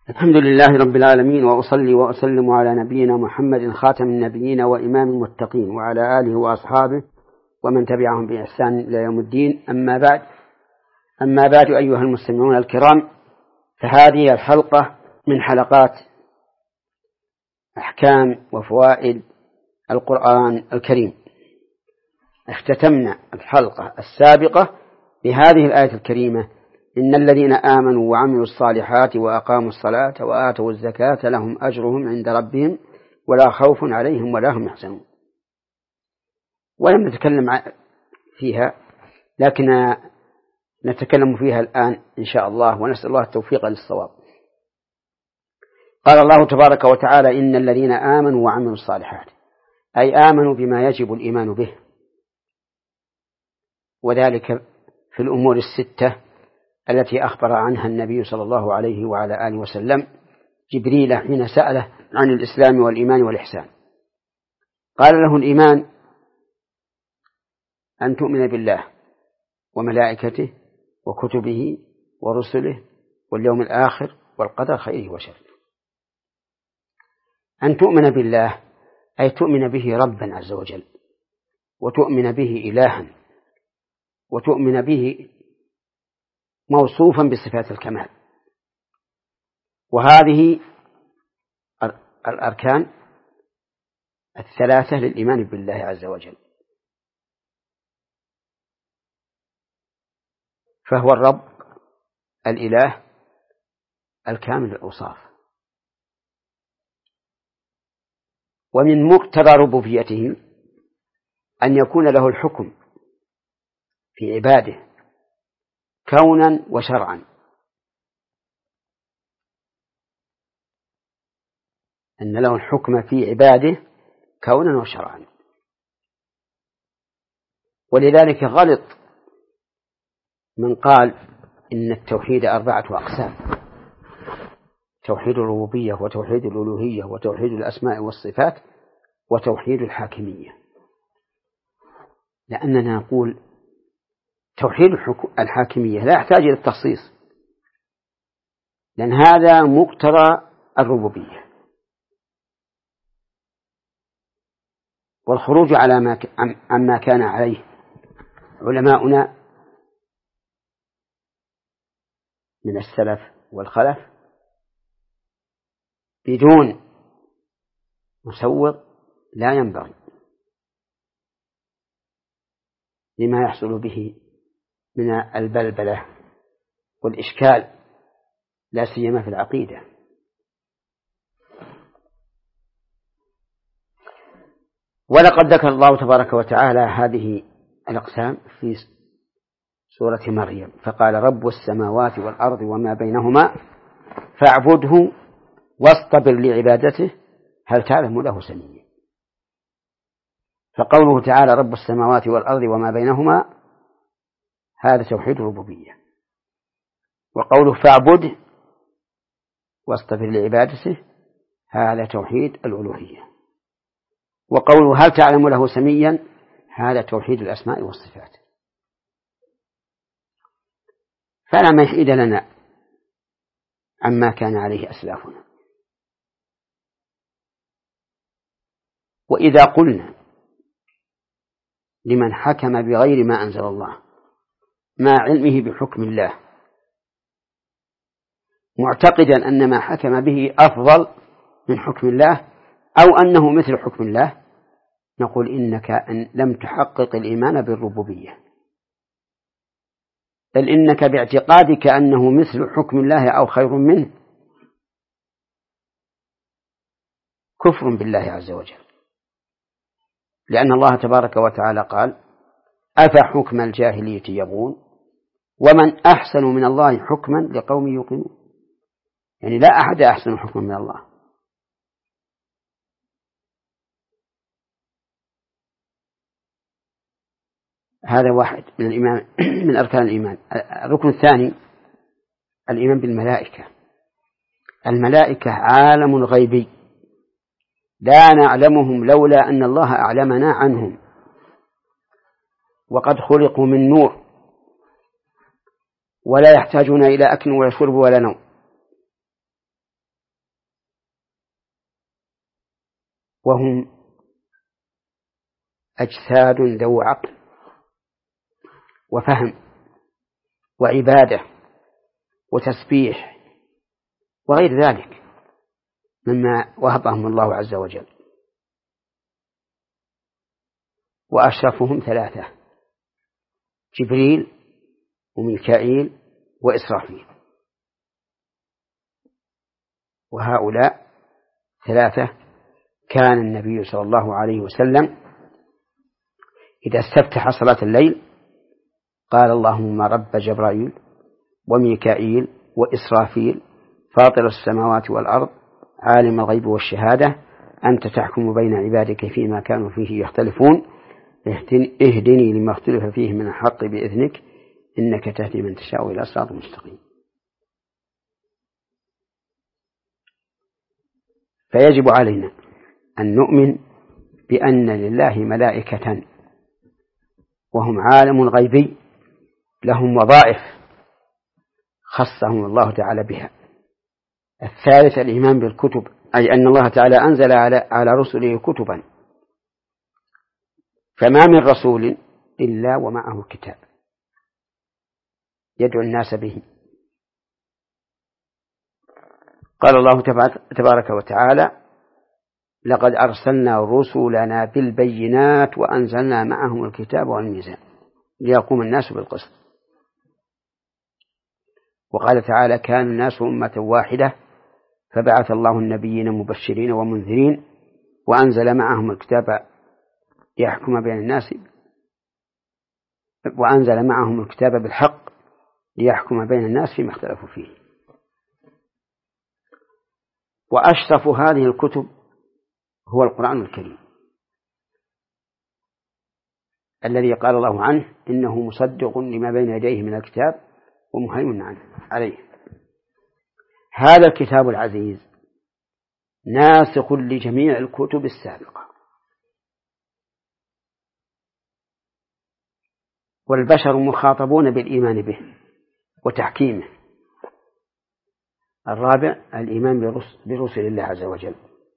الحمد لله رب العالمين، وأصلي وأسلم على نبينا محمد خاتم النبيين وإمام المتقين وعلى آله وأصحابه ومن تبعهم بإحسان إلى يوم الدين. أما بعد أيها المستمعون الكرام، فهذه الحلقة من حلقات أحكام وفوائد القرآن الكريم. اختتمنا الحلقة السابقة بهذه الآية الكريمة: إن الذين آمنوا وعملوا الصالحات وأقاموا الصلاة وآتوا الزكاة لهم أجرهم عند ربهم ولا خوف عليهم ولا هم يحزنون. ولم نتكلم فيها، لكن نتكلم فيها الآن إن شاء الله، ونسأل الله التوفيق للصواب. قال الله تبارك وتعالى: إن الذين آمنوا وعملوا الصالحات، أي آمنوا بما يجب الإيمان به، وذلك في الأمور الستة التي أخبر عنها النبي صلى الله عليه وعلى آله وسلم جبريل حين سأله عن الإسلام والإيمان والإحسان. قال له: الإيمان أن تؤمن بالله وملائكته وكتبه ورسله واليوم الآخر والقدر خيره وشره. أن تؤمن بالله أي تؤمن به ربا عز وجل، وتؤمن به إلها، وتؤمن به موصوفا بصفات الكمال. وهذه الأركان الثلاثة للإيمان بالله عز وجل. فهو الرب الإله الكامل الأوصاف، ومن مقتضى ربوبيته أن يكون له الحكم في عباده كونا وشرعا. أن له الحكم في عباده كونا وشرعا. ولذلك غلط من قال إن التوحيد 4 أقسام: توحيد الربوبية، وتوحيد الألوهية، وتوحيد الأسماء والصفات، وتوحيد الحاكمية. لأننا نقول توحيد الحاكمية لا يحتاج إلى التخصيص، لأن هذا مقتضى الربوبية. والخروج على عما كان عليه علماؤنا من السلف والخلف بدون مسوغ لا ينبغي، لما يحصل به من البلبلة والإشكال، لا سيما في العقيدة. ولقد ذكر الله تبارك وتعالى هذه الأقسام في سورة مريم، فقال: رب السماوات والأرض وما بينهما فاعبده واصطبر لعبادته هل تعلم له سميا. فقوله تعالى رب السماوات والأرض وما بينهما هذا توحيد الربوبية، وقوله فاعبده واصطبر لعبادته هذا توحيد الألوهية، وقوله هل تعلم له سميا هذا توحيد الأسماء والصفات. فلا محيد لنا عما كان عليه أسلافنا. وإذا قلنا لمن حكم بغير ما أنزل الله مع علمه بحكم الله معتقدا أن ما حكم به أفضل من حكم الله أو أنه مثل حكم الله، نقول إنك أن لم تحقق الإيمان بالربوبية، بل إنك باعتقادك أنه مثل حكم الله أو خير منه كفر بالله عز وجل. لأن الله تبارك وتعالى قال: أفحكم الجاهلية يبغون ومن أحسن من الله حكما لقوم يوقنون. يعني لا أحد أحسن حكما من الله. هذا واحد من الإيمان من أركان الإيمان. الركن الثاني الإيمان بالملائكة. الملائكة عالم غيبي لا نعلمهم لولا أن الله أعلمنا عنهم، وقد خلقوا من نور ولا يحتاجون إلى أكل ولا شرب ولا نوم. وهم أجساد ذو عقل وفهم وعبادة وتسبيح وغير ذلك مما وهبهم الله عز وجل. وأشرفهم ثلاثة: جبريل وميكائيل وإسرافيل، وهؤلاء ثلاثة كان النبي صلى الله عليه وسلم إذا استفتح صلاة الليل قال: اللهم رب جبرائيل وميكائيل وإسرافيل فاطر السماوات والأرض عالم الغيب والشهادة أنت تحكم بين عبادك فيما كانوا فيه يختلفون اهدني لما اختلف فيه من الحق بإذنك إنك تهدي من تشاء إلى صراط مستقيم. فيجب علينا أن نؤمن بأن لله ملائكة وهم عالم غيبي لهم وظائف خصهم الله تعالى بها. الثالث: الإيمان بالكتب، أي أن الله تعالى أنزل على رسله كتبا، فما من رسول إلا ومعه كتاب يدعو الناس به. قال الله تبارك وتعالى: لقد أرسلنا رسلنا بالبينات وأنزلنا معهم الكتاب والميزان ليقوم الناس بالقسط. وقال تعالى: كان الناس أمة واحدة فبعث الله النبيين مبشرين ومنذرين وأنزل معهم الكتاب يحكم بين الناس وأنزل معهم الكتاب بالحق ليحكم بين الناس فيما اختلفوا فيه. وأشرف هذه الكتب هو القرآن الكريم الذي قال الله عنه: إنه مصدق لما بين يديه من الكتاب ومهيمن عليه. هذا الكتاب العزيز ناسخ لجميع الكتب السابقة، والبشر مخاطبون بالإيمان به وتحكيمه. الرابع: الإيمان برسل الله عز وجل،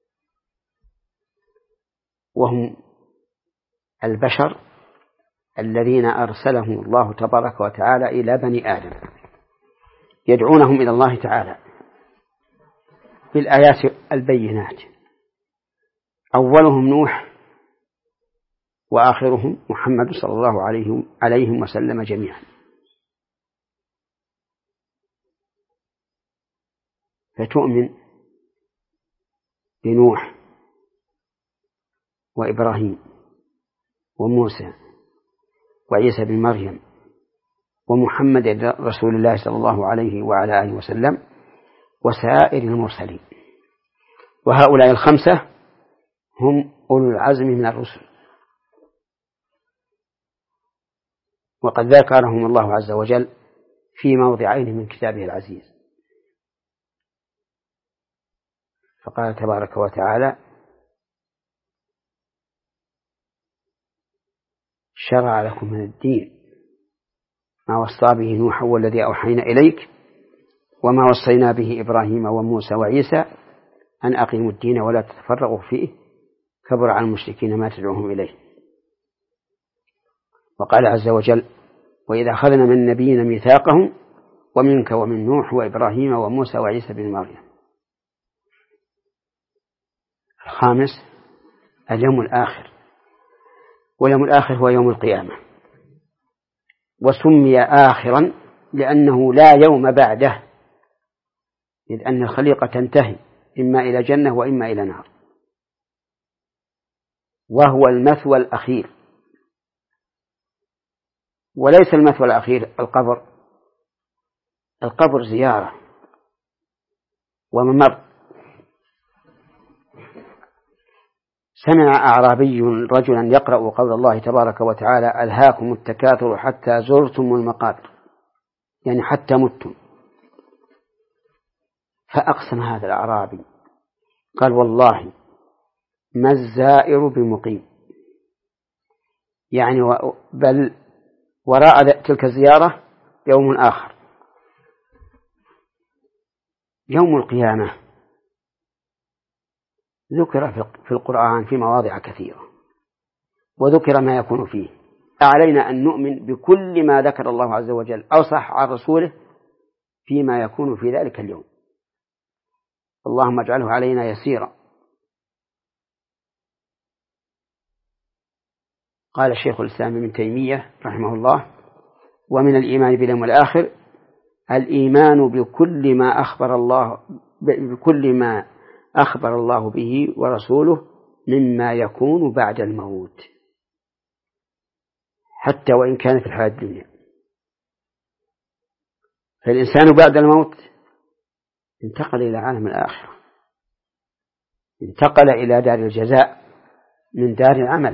وهم البشر الذين أرسلهم الله تبارك وتعالى إلى بني آدم يدعونهم إلى الله تعالى بالآيات البينات. أولهم نوح وآخرهم محمد صلى الله عليه وسلم جميعا. فتؤمن بنوح وإبراهيم وموسى وعيسى بن مريم ومحمد رسول الله صلى الله عليه وعلى آله وسلم وسائر المرسلين. وهؤلاء الخمسة هم أولو العزم من الرسل، وقد ذكرهم الله عز وجل في موضعين من كتابه العزيز. فقال تبارك وتعالى: شرع لكم من الدين ما وصى به نوح والذي أوحينا إليك وما وصينا به إبراهيم وموسى وعيسى أن أقيموا الدين ولا تتفرقوا فيه كبر على المشركين ما تدعوهم إليه. وقال عز وجل: وإذا أخذنا من النبيين ميثاقهم ومنك ومن نوح وإبراهيم وموسى وعيسى بن مريم. الخامس: اليوم الآخر، واليوم الآخر هو يوم القيامة، وسمي آخرا لأنه لا يوم بعده، إذ أن الخليقة تنتهي إما إلى جنة وإما إلى نار، وهو المثوى الأخير. وليس المثوى الأخير القبر، القبر زيارة وممر. سمع أعرابي رجلا يقرأ قول الله تبارك وتعالى: ألهاكم التكاثر حتى زرتم المقابر، يعني حتى متم. فأقسم هذا الأعرابي قال: والله ما الزائر بمقيم، يعني بل وراء تلك الزيارة يوم آخر، يوم القيامة. ذكر في القرآن في مواضع كثيرة، وذكر ما يكون فيه. علينا أن نؤمن بكل ما ذكر الله عز وجل أو صح عن رسوله فيما يكون في ذلك اليوم. اللهم اجعله علينا يسيرا. قال الشيخ الإسلام ابن تيمية رحمه الله: ومن الإيمان باليوم الآخر الإيمان بكل ما أخبر الله به ورسوله مما يكون بعد الموت، حتى وإن كان في الحياة الدنيا. فالإنسان بعد الموت انتقل إلى عالم الآخرة، انتقل إلى دار الجزاء من دار العمل،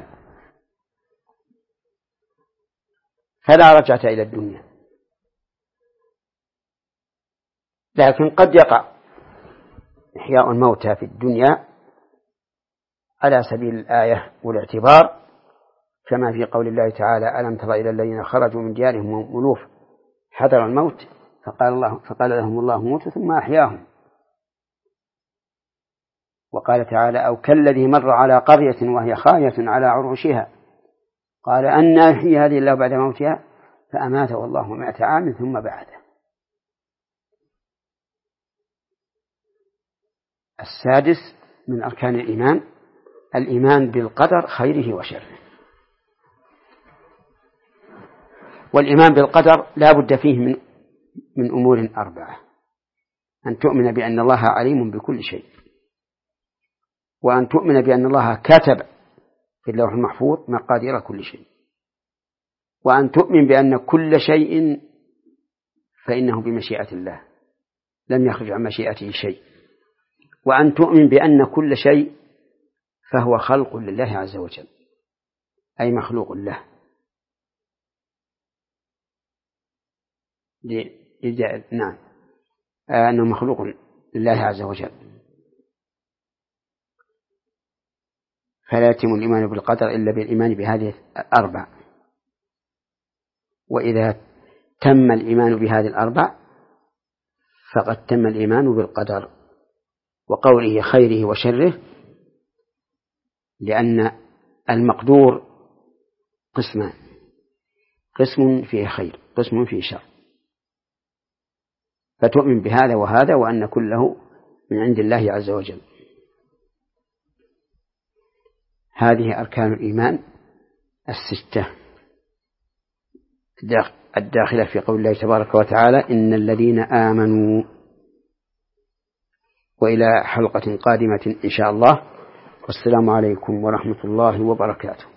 فلا رجعة إلى الدنيا. لكن قد يقع إحياء الموتى في الدنيا على سبيل الآية والاعتبار، كما في قول الله تعالى: ألم تر إلى الذين خرجوا من ديارهم ألوف حذر الموت فقال لهم الله موتوا ثم أحياهم. وقال تعالى: أو كالذي مر على قرية وهي خاوية على عروشها قال أن يحيي هذه الله بعد موتها فأماته الله 100 عام ثم بعثه. السادس من أركان الإيمان الإيمان بالقدر خيره وشره. والإيمان بالقدر لا بد فيه من أمور 4: أن تؤمن بأن الله عليم بكل شيء، وأن تؤمن بأن الله كتب في اللوح المحفوظ مقادير كل شيء، وأن تؤمن بأن كل شيء فإنه بمشيئة الله لم يخرج عن مشيئته شيء، وأن تؤمن بأن كل شيء فهو خلق لله عز وجل، أي مخلوق له. نعم، أنه مخلوق لله عز وجل. فلا يتم الإيمان بالقدر إلا بالإيمان بهذه 4. وإذا تم الإيمان بهذه 4 فقد تم الإيمان بالقدر وقوله خيره وشره، لأن المقدور قسمان: قسم فيه خير، قسم فيه شر، فتؤمن بهذا وهذا وأن كله من عند الله عز وجل. هذه أركان الإيمان 6 الداخلة في قول الله تبارك وتعالى: إن الذين آمنوا. وإلى حلقة قادمة إن شاء الله، والسلام عليكم ورحمة الله وبركاته.